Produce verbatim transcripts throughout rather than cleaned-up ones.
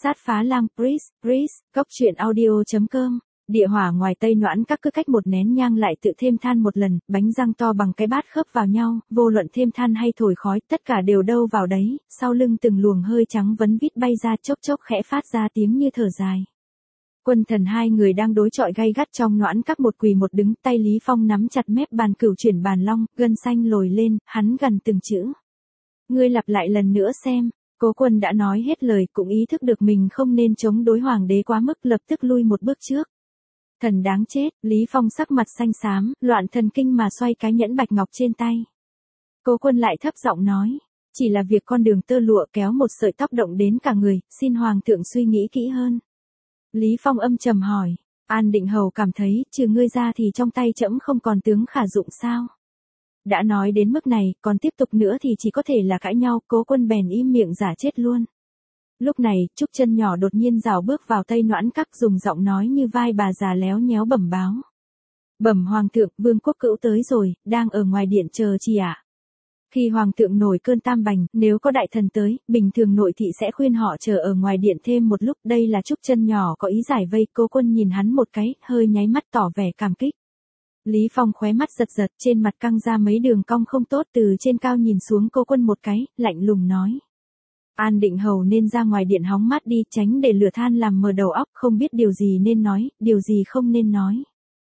Sát phá lang Pris, Pris, góc truyện audio.com. Địa hỏa ngoài Tây Noãn Các cứ cách một nén nhang lại tự thêm than một lần, bánh răng to bằng cái bát khớp vào nhau, vô luận thêm than hay thổi khói, tất cả đều đâu vào đấy, sau lưng từng luồng hơi trắng vấn vít bay ra chốc chốc khẽ phát ra tiếng như thở dài. Quân thần hai người đang đối chọi gay gắt trong Noãn Các, một quỳ một đứng, tay Lý Phong nắm chặt mép bàn cửu chuyển bàn long, gân xanh lồi lên, hắn gần từng chữ. Ngươi lặp lại lần nữa xem. Cố Quân đã nói hết lời, cũng ý thức được mình không nên chống đối hoàng đế quá mức, lập tức lui một bước trước. Thần đáng chết, Lý Phong sắc mặt xanh xám, loạn thần kinh mà xoay cái nhẫn bạch ngọc trên tay. Cố Quân lại thấp giọng nói, chỉ là việc con đường tơ lụa kéo một sợi tóc động đến cả người, xin hoàng thượng suy nghĩ kỹ hơn. Lý Phong âm trầm hỏi, An Định Hầu cảm thấy, trừ ngươi ra thì trong tay trẫm không còn tướng khả dụng sao? Đã nói đến mức này, còn tiếp tục nữa thì chỉ có thể là cãi nhau. Cố Quân bèn im miệng giả chết luôn. Lúc này, Trúc Chân Nhỏ đột nhiên rảo bước vào Tây Noãn Các, dùng giọng nói như vai bà già léo nhéo bẩm báo. Bẩm hoàng thượng, Vương Quốc Cữu tới rồi, đang ở ngoài điện chờ chi ạ. À? Khi hoàng thượng nổi cơn tam bành, nếu có đại thần tới, bình thường nội thị sẽ khuyên họ chờ ở ngoài điện thêm một lúc. Đây là Trúc Chân Nhỏ có ý giải vây. Cố Quân nhìn hắn một cái, hơi nháy mắt tỏ vẻ cảm kích. Lý Phong khóe mắt giật giật, trên mặt căng ra mấy đường cong không tốt, từ trên cao nhìn xuống Cố Quân một cái, lạnh lùng nói. An Định Hầu nên ra ngoài điện hóng mát đi, tránh để lửa than làm mờ đầu óc, không biết điều gì nên nói, điều gì không nên nói.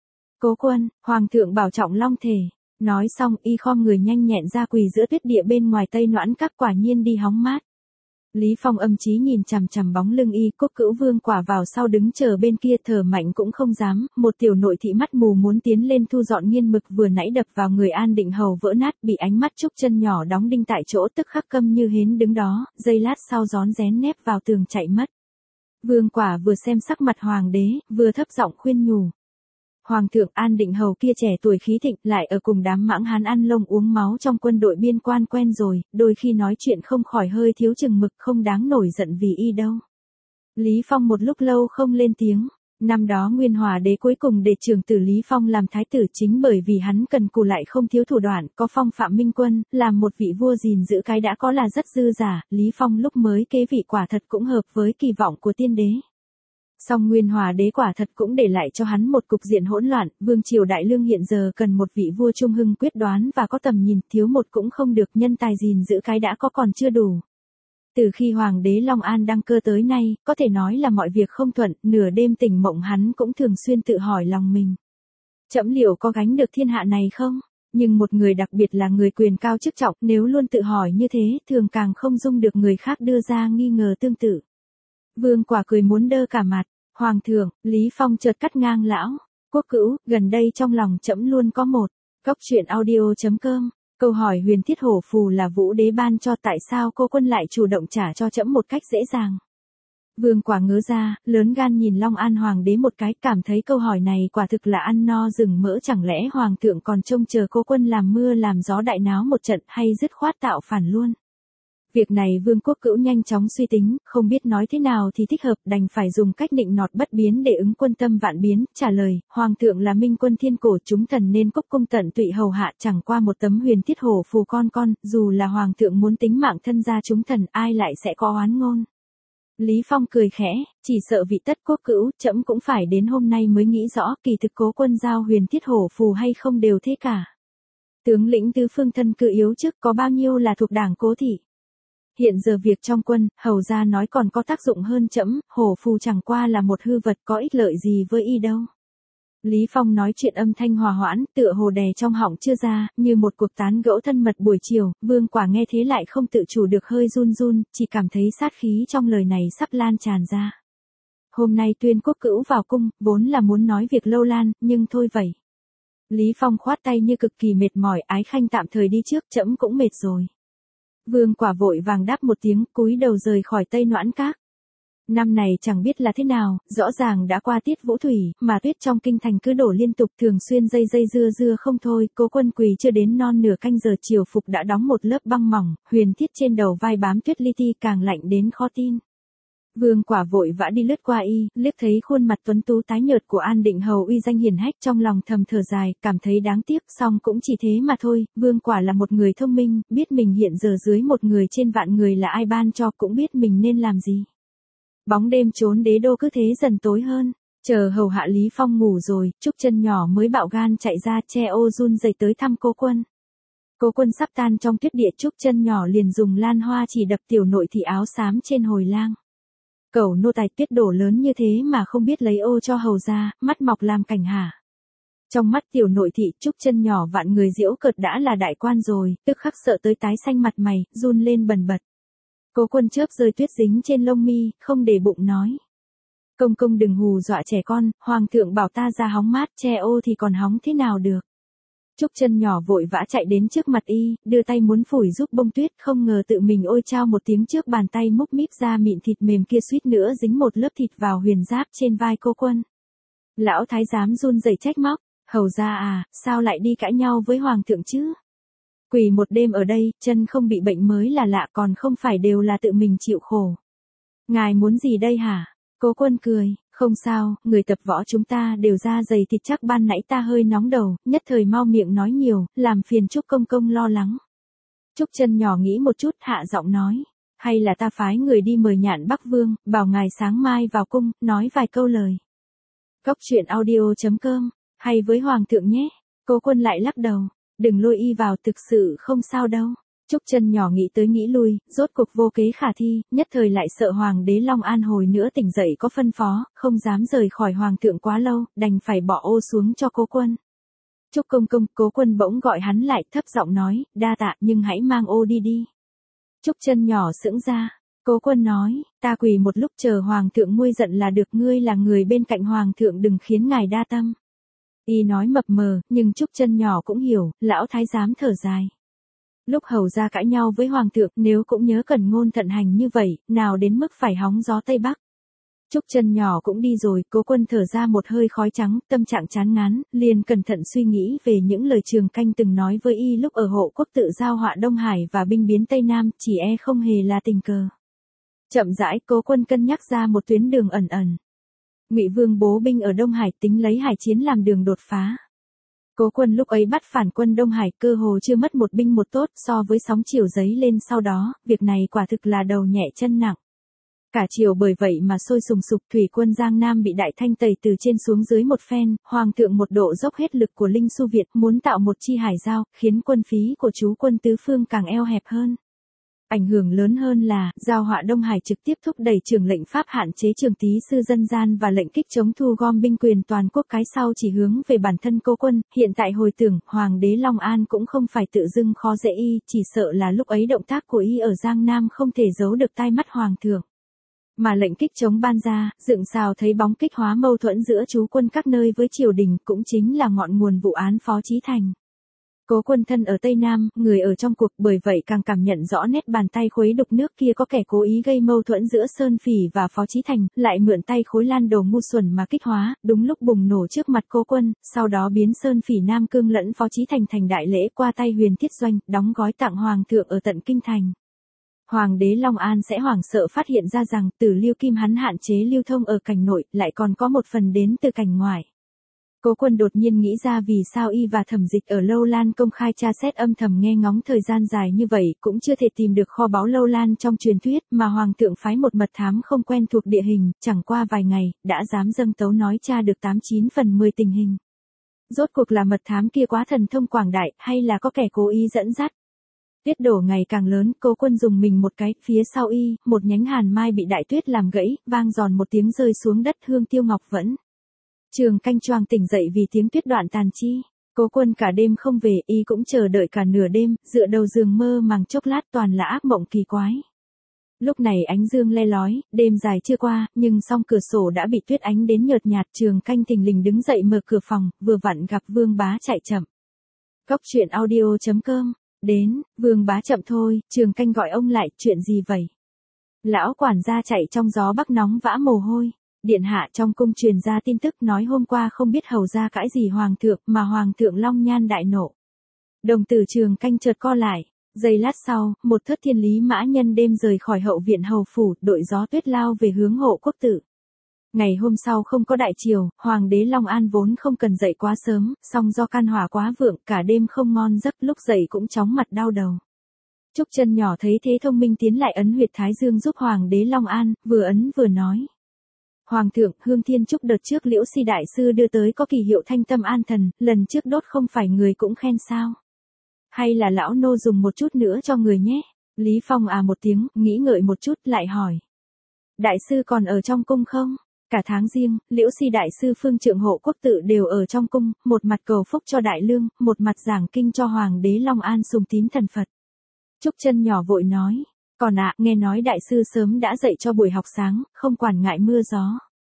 Cố Quân, hoàng thượng bảo trọng long thể. Nói xong, y khom người nhanh nhẹn ra quỳ giữa tuyết địa bên ngoài Tây Noãn Các, quả nhiên đi hóng mát. Lý Phong âm chí nhìn chằm chằm bóng lưng y, Cúc Cữu Vương quả vào sau đứng chờ bên kia, thở mạnh cũng không dám. Một tiểu nội thị mắt mù muốn tiến lên thu dọn nghiên mực vừa nãy đập vào người An Định Hầu vỡ nát, bị ánh mắt Trúc Chân Nhỏ đóng đinh tại chỗ, tức khắc câm như hến đứng đó, giây lát sau rón rén nép vào tường chạy mất. Vương quả vừa xem sắc mặt hoàng đế, vừa thấp giọng khuyên nhủ. Hoàng thượng, An Định Hầu kia trẻ tuổi khí thịnh, lại ở cùng đám mãng hán ăn lông uống máu trong quân đội biên quan quen rồi, đôi khi nói chuyện không khỏi hơi thiếu chừng mực, không đáng nổi giận vì y đâu. Lý Phong một lúc lâu không lên tiếng. Năm đó Nguyên Hòa đế cuối cùng để trưởng tử Lý Phong làm thái tử, chính bởi vì hắn cần cù lại không thiếu thủ đoạn, có phong phạm minh quân, làm một vị vua gìn giữ cái đã có là rất dư giả. Lý Phong lúc mới kế vị quả thật cũng hợp với kỳ vọng của tiên đế. Song Nguyên Hòa đế quả thật cũng để lại cho hắn một cục diện hỗn loạn, vương triều đại lương hiện giờ cần một vị vua trung hưng quyết đoán và có tầm nhìn, thiếu một cũng không được, nhân tài gìn giữ cái đã có còn chưa đủ. Từ khi hoàng đế Long An đăng cơ tới nay, có thể nói là mọi việc không thuận, nửa đêm tỉnh mộng hắn cũng thường xuyên tự hỏi lòng mình. Trẫm liệu có gánh được thiên hạ này không? Nhưng một người đặc biệt là người quyền cao chức trọng, nếu luôn tự hỏi như thế, thường càng không dung được người khác đưa ra nghi ngờ tương tự. Vương quả cười muốn đơ cả mặt. Hoàng thượng, Lý Phong chợt cắt ngang lão. Quốc Cữu, gần đây trong lòng trẫm luôn có một. Góc truyện audio.com. Câu hỏi huyền thiết hổ phù là Vũ đế ban cho, tại sao Cố Quân lại chủ động trả cho trẫm một cách dễ dàng? Vương quả ngớ ra, lớn gan nhìn Long An hoàng đế một cái, cảm thấy câu hỏi này quả thực là ăn no rừng mỡ, chẳng lẽ hoàng thượng còn trông chờ Cố Quân làm mưa làm gió đại náo một trận, hay dứt khoát tạo phản luôn? Việc này Vương Quốc Cữu nhanh chóng suy tính, không biết nói thế nào thì thích hợp, đành phải dùng cách nịnh nọt bất biến để ứng quân tâm vạn biến, trả lời, hoàng thượng là minh quân thiên cổ, chúng thần nên cúc cung tận tụy hầu hạ, chẳng qua một tấm huyền thiết hổ phù con con, dù là hoàng thượng muốn tính mạng thân gia chúng thần, ai lại sẽ có oán ngôn. Lý Phong cười khẽ, chỉ sợ vị tất Quốc Cữu, trẫm cũng phải đến hôm nay mới nghĩ rõ, kỳ thực Cố Quân giao huyền thiết hổ phù hay không đều thế cả. Tướng lĩnh tứ phương thân cự yếu trước, có bao nhiêu là thuộc đảng Cố thị. Hiện giờ việc trong quân, hầu ra nói còn có tác dụng hơn trẫm, hổ phù chẳng qua là một hư vật, có ích lợi gì với y đâu. Lý Phong nói chuyện âm thanh hòa hoãn, tựa hồ đè trong họng chưa ra, như một cuộc tán gẫu thân mật buổi chiều. Vương quả nghe thế lại không tự chủ được hơi run run, chỉ cảm thấy sát khí trong lời này sắp lan tràn ra. Hôm nay tuyên Quốc Cữu vào cung, vốn là muốn nói việc lâu lan, nhưng thôi vậy. Lý Phong khoát tay như cực kỳ mệt mỏi, ái khanh tạm thời đi trước, trẫm cũng mệt rồi. Vương quả vội vàng đáp một tiếng, cúi đầu rời khỏi Tây Noãn Các. Năm này chẳng biết là thế nào, rõ ràng đã qua tiết vũ thủy, mà tuyết trong kinh thành cứ đổ liên tục, thường xuyên dây dây dưa dưa không thôi. Cố Quân quỳ chưa đến non nửa canh giờ, triều phục đã đóng một lớp băng mỏng, huyền thiết trên đầu vai bám tuyết li ti, càng lạnh đến khó tin. Vương quả vội vã đi lướt qua y, liếc thấy khuôn mặt tuấn tú tái nhợt của An Định Hầu uy danh hiển hách, trong lòng thầm thở dài, cảm thấy đáng tiếc, song cũng chỉ thế mà thôi. Vương quả là một người thông minh, biết mình hiện giờ dưới một người trên vạn người là ai ban cho, cũng biết mình nên làm gì. Bóng đêm trốn đế đô cứ thế dần tối hơn. Chờ hầu hạ Lý Phong ngủ rồi, Trúc Chân nhỏ mới bạo gan chạy ra che ô run rẩy tới thăm Cố Quân. Cố Quân sắp tan trong tuyết địa, Trúc Chân nhỏ liền dùng lan hoa chỉ đập tiểu nội thị áo xám trên hồi lang. Cẩu nô tài tuyết đổ lớn như thế mà không biết lấy ô cho hầu ra, mắt mọc làm cảnh hả. Trong mắt tiểu nội thị, Trúc Chân nhỏ vạn người giễu cợt đã là đại quan rồi, tức khắc sợ tới tái xanh mặt mày, run lên bần bật. Cố Quân chớp rơi tuyết dính trên lông mi, không để bụng nói. Công công đừng hù dọa trẻ con, hoàng thượng bảo ta ra hóng mát, che ô thì còn hóng thế nào được. Trúc Chân nhỏ vội vã chạy đến trước mặt y, đưa tay muốn phủi giúp bông tuyết, không ngờ tự mình ôi chao một tiếng trước bàn tay múc míp ra mịn thịt mềm kia suýt nữa dính một lớp thịt vào huyền giáp trên vai Cố Quân. Lão thái giám run rẩy trách móc, hầu ra à, sao lại đi cãi nhau với hoàng thượng chứ? Quỳ một đêm ở đây, chân không bị bệnh mới là lạ, còn không phải đều là tự mình chịu khổ. Ngài muốn gì đây hả? Cố Quân cười, không sao, người tập võ chúng ta đều da dày thịt chắc, ban nãy ta hơi nóng đầu, nhất thời mau miệng nói nhiều, làm phiền Trúc công công lo lắng. Trúc Chân nhỏ nghĩ một chút, hạ giọng nói, hay là ta phái người đi mời Nhạn Bắc Vương, bảo ngài sáng mai vào cung, nói vài câu lời. Cóc truyện audio chấm com, hay với hoàng thượng nhé. Cố Quân lại lắc đầu, đừng lôi y vào, thực sự không sao đâu. Trúc Chân nhỏ nghĩ tới nghĩ lui, rốt cuộc vô kế khả thi, nhất thời lại sợ hoàng đế Long An hồi nữa tỉnh dậy có phân phó, không dám rời khỏi hoàng thượng quá lâu, đành phải bỏ ô xuống cho Cố Quân. Trúc công công, Cố Quân bỗng gọi hắn lại, thấp giọng nói, đa tạ, nhưng hãy mang ô đi đi. Trúc Chân nhỏ sững ra. Cố Quân nói, ta quỳ một lúc chờ hoàng thượng nguôi giận là được, ngươi là người bên cạnh hoàng thượng, đừng khiến ngài đa tâm. Y nói mập mờ, nhưng Trúc Chân nhỏ cũng hiểu, lão thái giám thở dài. Lúc hầu ra cãi nhau với hoàng thượng, nếu cũng nhớ cần ngôn thận hành như vậy, nào đến mức phải hóng gió Tây Bắc. Trúc Chân nhỏ cũng đi rồi, Cố Quân thở ra một hơi khói trắng, tâm trạng chán ngán, liền cẩn thận suy nghĩ về những lời Trường Canh từng nói với y lúc ở hộ quốc tự giao họa Đông Hải và binh biến Tây Nam, chỉ e không hề là tình cờ. Chậm rãi, Cố Quân cân nhắc ra một tuyến đường ẩn ẩn. Ngụy Vương bố binh ở Đông Hải, tính lấy hải chiến làm đường đột phá. Cố Quân lúc ấy bắt phản quân Đông Hải, cơ hồ chưa mất một binh một tốt, so với sóng chiều dấy lên sau đó, việc này quả thực là đầu nhẹ chân nặng. Cả triều bởi vậy mà sôi sùng sục, thủy quân Giang Nam bị đại thanh tẩy từ trên xuống dưới một phen, hoàng thượng một độ dốc hết lực của Linh Xu Việt muốn tạo một chi hải giao, khiến quân phí của chú quân tứ phương càng eo hẹp hơn. Ảnh hưởng lớn hơn là, giao họa Đông Hải trực tiếp thúc đẩy Trường lệnh Pháp hạn chế Trường Tý sư dân gian và lệnh kích chống thu gom binh quyền toàn quốc, cái sau chỉ hướng về bản thân Cố Quân. Hiện tại hồi tưởng, hoàng đế Long An cũng không phải tự dưng khó dễ y, chỉ sợ là lúc ấy động tác của y ở Giang Nam không thể giấu được tai mắt hoàng thượng. Mà lệnh kích chống ban ra, dựng xào thấy bóng kích hóa mâu thuẫn giữa chú quân các nơi với triều đình, cũng chính là ngọn nguồn vụ án Phó Chí Thành. Cố Quân thân ở Tây Nam, người ở trong cuộc, bởi vậy càng cảm nhận rõ nét bàn tay khuấy đục nước kia có kẻ cố ý gây mâu thuẫn giữa Sơn Phỉ và Phó Chí Thành, lại mượn tay khối lan đồ ngu xuẩn mà kích hóa, đúng lúc bùng nổ trước mặt Cố Quân, sau đó biến Sơn Phỉ Nam Cương lẫn Phó Chí Thành thành đại lễ qua tay Huyền Thiết Doanh, đóng gói tặng hoàng thượng ở tận kinh thành. Hoàng đế Long An sẽ hoảng sợ phát hiện ra rằng, từ Liêu Kim hắn hạn chế lưu thông ở cảnh nội, lại còn có một phần đến từ cảnh ngoài. Cố Quân đột nhiên nghĩ ra vì sao y và Thẩm Dịch ở Lâu Lan công khai tra xét âm thầm nghe ngóng thời gian dài như vậy, cũng chưa thể tìm được kho báu Lâu Lan trong truyền thuyết, mà hoàng thượng phái một mật thám không quen thuộc địa hình, chẳng qua vài ngày, đã dám dâng tấu nói tra được tám chín phần mười tình hình. Rốt cuộc là mật thám kia quá thần thông quảng đại, hay là có kẻ cố ý dẫn dắt? Tuyết đổ ngày càng lớn, Cố Quân dùng mình một cái, phía sau y, một nhánh hàn mai bị đại tuyết làm gãy, vang giòn một tiếng rơi xuống đất, Hương Tiêu Ngọc vẫn. Trường Canh choàng tỉnh dậy vì tiếng tuyết đoạn tàn chi. Cố Quân cả đêm không về, y cũng chờ đợi cả nửa đêm, dựa đầu giường mơ màng chốc lát toàn là ác mộng kỳ quái. Lúc này ánh dương le lói, đêm dài chưa qua, nhưng song cửa sổ đã bị tuyết ánh đến nhợt nhạt. Trường Canh thình lình đứng dậy mở cửa phòng, vừa vặn gặp Vương Bá chạy chậm. Cóc truyện audio chấm com. Đến, Vương Bá chậm thôi, Trường Canh gọi ông lại, chuyện gì vậy? Lão quản gia chạy trong gió bắc nóng vã mồ hôi. Điện hạ trong cung truyền ra tin tức nói hôm qua không biết hầu ra cãi gì hoàng thượng, mà hoàng thượng long nhan đại nộ. Đồng tử Trường Canh chợt co lại. Giây lát sau, một thất thiên lý mã nhân đêm rời khỏi hậu viện hầu phủ, đội gió tuyết lao về hướng hộ quốc tự. Ngày hôm sau không có đại triều, hoàng đế Long An vốn không cần dậy quá sớm, song do can hỏa quá vượng, cả đêm không ngon giấc, lúc dậy cũng chóng mặt đau đầu. Trúc Chân nhỏ thấy thế thông minh tiến lại ấn huyệt thái dương giúp Hoàng đế Long An, vừa ấn vừa nói. Hoàng thượng, Hương Thiên Trúc đợt trước Liễu Si đại sư đưa tới có kỳ hiệu thanh tâm an thần, lần trước đốt không phải người cũng khen sao? Hay là lão nô dùng một chút nữa cho người nhé? Lý Phong à một tiếng, nghĩ ngợi một chút lại hỏi. Đại sư còn ở trong cung không? Cả tháng riêng, Liễu Si đại sư Phương Trượng Hộ Quốc tự đều ở trong cung, một mặt cầu phúc cho đại lương, một mặt giảng kinh cho Hoàng đế Long An sùng tín thần Phật. Trúc Chân nhỏ vội nói. Còn ạ, à, nghe nói đại sư sớm đã dậy cho buổi học sáng, không quản ngại mưa gió.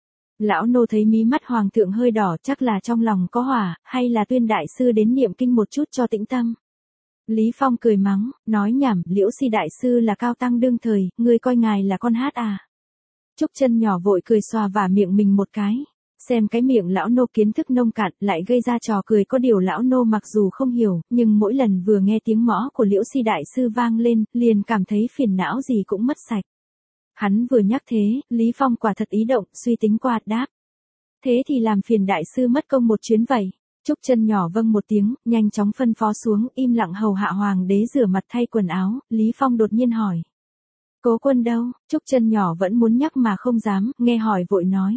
Lão nô thấy mí mắt Hoàng thượng hơi đỏ, chắc là trong lòng có hỏa, hay là tuyên đại sư đến niệm kinh một chút cho tĩnh tâm. Lý Phong cười mắng, nói nhảm, Liễu Si đại sư là cao tăng đương thời, ngươi coi ngài là con hát à. Trúc Chân nhỏ vội cười xòa vả miệng mình một cái. Xem cái miệng lão nô kiến thức nông cạn lại gây ra trò cười, có điều lão nô mặc dù không hiểu, nhưng mỗi lần vừa nghe tiếng mõ của Liễu Si đại sư vang lên, liền cảm thấy phiền não gì cũng mất sạch. Hắn vừa nhắc thế, Lý Phong quả thật ý động, suy tính qua, đáp. Thế thì làm phiền đại sư mất công một chuyến vậy. Trúc Chân nhỏ vâng một tiếng, nhanh chóng phân phó xuống, im lặng hầu hạ Hoàng đế rửa mặt thay quần áo. Lý Phong đột nhiên hỏi. Cố Quân đâu? Trúc Chân nhỏ vẫn muốn nhắc mà không dám, nghe hỏi vội nói.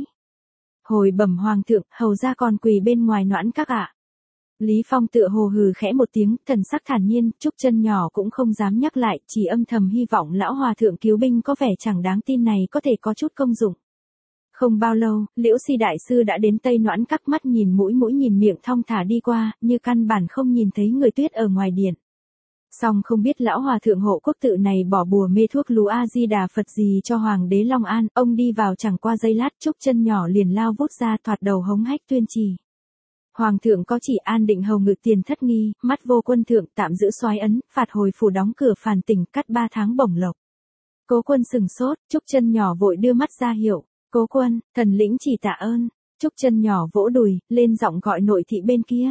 Hồi bẩm Hoàng thượng, hầu ra còn quỳ bên ngoài Noãn Các ạ. Lý Phong tựa hồ hừ khẽ một tiếng, thần sắc thản nhiên. Trúc Chân nhỏ cũng không dám nhắc lại, chỉ âm thầm hy vọng lão hòa thượng cứu binh có vẻ chẳng đáng tin này có thể có chút công dụng. Không bao lâu, Liễu Si đại sư đã đến Tây Noãn Các, mắt nhìn mũi mũi nhìn miệng thong thả đi qua, như căn bản không nhìn thấy người tuyết ở ngoài điện. Song không biết lão hòa thượng Hộ Quốc tự này bỏ bùa mê thuốc lú A Di Đà Phật gì cho Hoàng đế Long An, ông đi vào chẳng qua giây lát, Trúc Chân nhỏ liền lao vút ra thoạt đầu hống hách tuyên trì. Hoàng thượng có chỉ an định hầu ngự tiền thất nghi, mắt vô quân thượng tạm giữ soái ấn, phạt hồi phủ đóng cửa phàn tỉnh, cắt ba tháng bổng lộc. Cố Quân sừng sốt, Trúc Chân nhỏ vội đưa mắt ra hiệu. Cố Quân, thần lĩnh chỉ tạ ơn. Trúc Chân nhỏ vỗ đùi, lên giọng gọi nội thị bên kia.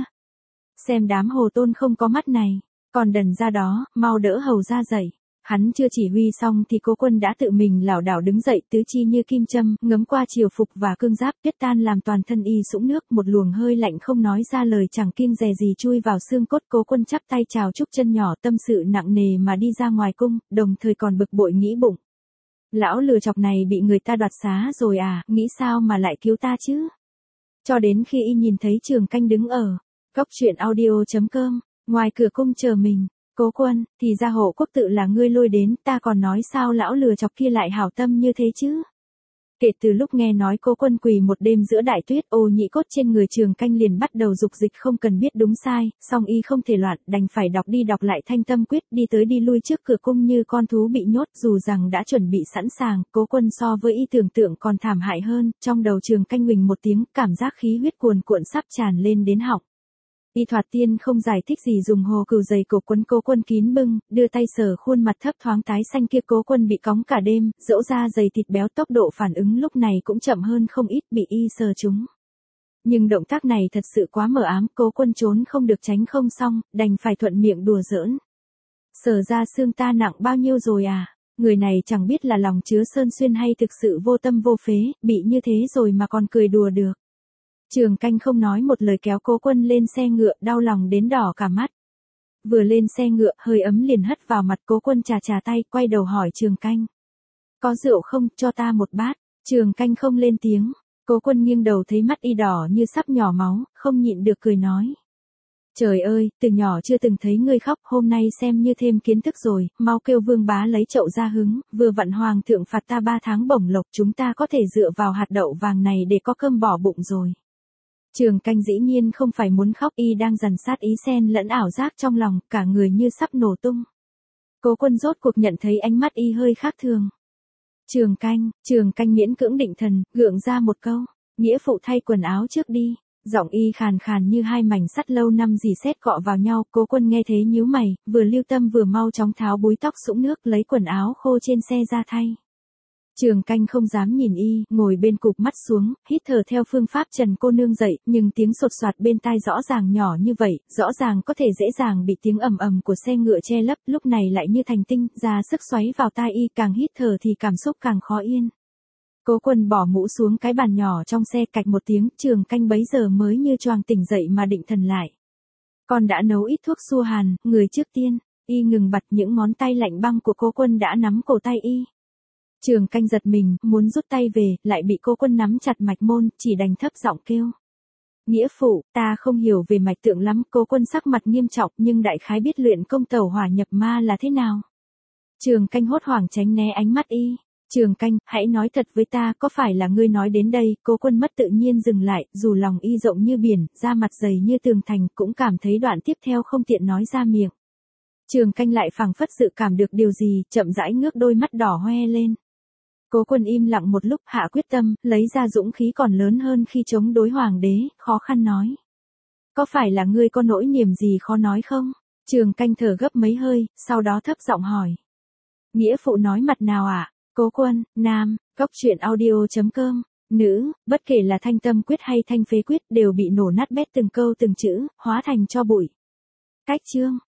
Xem đám hồ tôn không có mắt này, còn đần ra đó, mau đỡ hầu ra dậy. Hắn chưa chỉ huy xong thì Cố Quân đã tự mình lảo đảo đứng dậy, tứ chi như kim châm, ngấm qua triều phục và cương giáp, tuyết tan làm toàn thân y sũng nước, một luồng hơi lạnh không nói ra lời chẳng kiêng dè gì chui vào xương cốt. Cố Quân chắp tay chào Trúc Chân nhỏ, tâm sự nặng nề mà đi ra ngoài cung, đồng thời còn bực bội nghĩ bụng. Lão lừa chọc này bị người ta đoạt xá rồi à, nghĩ sao mà lại cứu ta chứ? Cho đến khi y nhìn thấy Trường Canh đứng ở góc truyện audio chấm com, ngoài cửa cung chờ mình. Cố Quân, thì ra Hộ Quốc tự là ngươi lôi đến, ta còn nói sao lão lừa chọc kia lại hảo tâm như thế chứ? Kể từ lúc nghe nói Cố Quân quỳ một đêm giữa đại tuyết, ô nhị cốt trên người Trường Canh liền bắt đầu dục dịch không cần biết đúng sai, song y không thể loạn, đành phải đọc đi đọc lại thanh tâm quyết, đi tới đi lui trước cửa cung như con thú bị nhốt. Dù rằng đã chuẩn bị sẵn sàng, Cố Quân so với y tưởng tượng còn thảm hại hơn, trong đầu Trường Canh huỳnh một tiếng, cảm giác khí huyết cuồn cuộn sắp tràn lên đến họng. Y thoạt tiên không giải thích gì dùng hồ cừu dày cổ quấn Cố Quân kín bưng, đưa tay sờ khuôn mặt thấp thoáng tái xanh kia. Cố Quân bị cóng cả đêm, dẫu da dày thịt béo, tốc độ phản ứng lúc này cũng chậm hơn không ít, bị y sờ trúng. Nhưng động tác này thật sự quá mờ ám, Cố Quân trốn không được tránh không xong, đành phải thuận miệng đùa giỡn. Sờ ra xương ta nặng bao nhiêu rồi à? Người này chẳng biết là lòng chứa sơn xuyên hay thực sự vô tâm vô phế, bị như thế rồi mà còn cười đùa được. Trường Canh không nói một lời kéo Cố Quân lên xe ngựa, đau lòng đến đỏ cả mắt. Vừa lên xe ngựa, hơi ấm liền hất vào mặt. Cố Quân chà chà tay, quay đầu hỏi Trường Canh. Có rượu không, cho ta một bát. Trường Canh không lên tiếng. Cố Quân nghiêng đầu thấy mắt y đỏ như sắp nhỏ máu, không nhịn được cười nói. Trời ơi, từ nhỏ chưa từng thấy ngươi khóc, hôm nay xem như thêm kiến thức rồi, mau kêu Vương bá lấy chậu ra hứng, vừa vặn Hoàng thượng phạt ta ba tháng bổng lộc, chúng ta có thể dựa vào hạt đậu vàng này để có cơm bỏ bụng rồi. Trường Canh dĩ nhiên không phải muốn khóc, y đang dằn sát ý xen lẫn ảo giác trong lòng, cả người như sắp nổ tung. Cố Quân rốt cuộc nhận thấy ánh mắt y hơi khác thường. Trường Canh, Trường Canh miễn cưỡng định thần, gượng ra một câu, nghĩa phụ thay quần áo trước đi. Giọng y khàn khàn như hai mảnh sắt lâu năm dì xét cọ vào nhau. Cố Quân nghe thế nhíu mày, vừa lưu tâm vừa mau chóng tháo búi tóc sũng nước, lấy quần áo khô trên xe ra thay. Trường Canh không dám nhìn y, ngồi bên cụp mắt xuống, hít thở theo phương pháp Trần cô nương dạy, nhưng tiếng sột soạt bên tai rõ ràng nhỏ như vậy, rõ ràng có thể dễ dàng bị tiếng ầm ầm của xe ngựa che lấp, lúc này lại như thành tinh, ra sức xoáy vào tai y, càng hít thở thì cảm xúc càng khó yên. Cố Quân bỏ mũ xuống cái bàn nhỏ trong xe, cạch một tiếng, Trường Canh bấy giờ mới như choàng tỉnh dậy mà định thần lại. Con đã nấu ít thuốc xua hàn, người trước tiên. Y ngừng bặt, những ngón tay lạnh băng của Cố Quân đã nắm cổ tay Y. Trường Canh giật mình, muốn rút tay về, lại bị Cố Quân nắm chặt mạch môn, chỉ đành thấp giọng kêu. Nghĩa phụ, ta không hiểu về mạch tượng lắm. Cố Quân sắc mặt nghiêm trọng, nhưng đại khái biết luyện công tẩu hỏa nhập ma là thế nào. Trường Canh hốt hoảng tránh né ánh mắt Y. Trường Canh, hãy nói thật với ta, có phải là ngươi nói đến đây? Cố Quân mất tự nhiên dừng lại, dù lòng Y rộng như biển, da mặt dày như tường thành, cũng cảm thấy đoạn tiếp theo không tiện nói ra miệng. Trường Canh lại phảng phất dự cảm được điều gì, chậm rãi ngước đôi mắt đỏ hoe lên. Cố Quân im lặng một lúc, hạ quyết tâm, lấy ra dũng khí còn lớn hơn khi chống đối hoàng đế, khó khăn nói. Có phải là ngươi có nỗi niềm gì khó nói không? Trường Canh thở gấp mấy hơi, sau đó thấp giọng hỏi. Nghĩa phụ nói mặt nào ạ? À? Cố Quân, nam, góc truyện audio chấm com, nữ, bất kể là thanh tâm quyết hay thanh phế quyết đều bị nổ nát bét từng câu từng chữ, hóa thành tro bụi. Cách chương.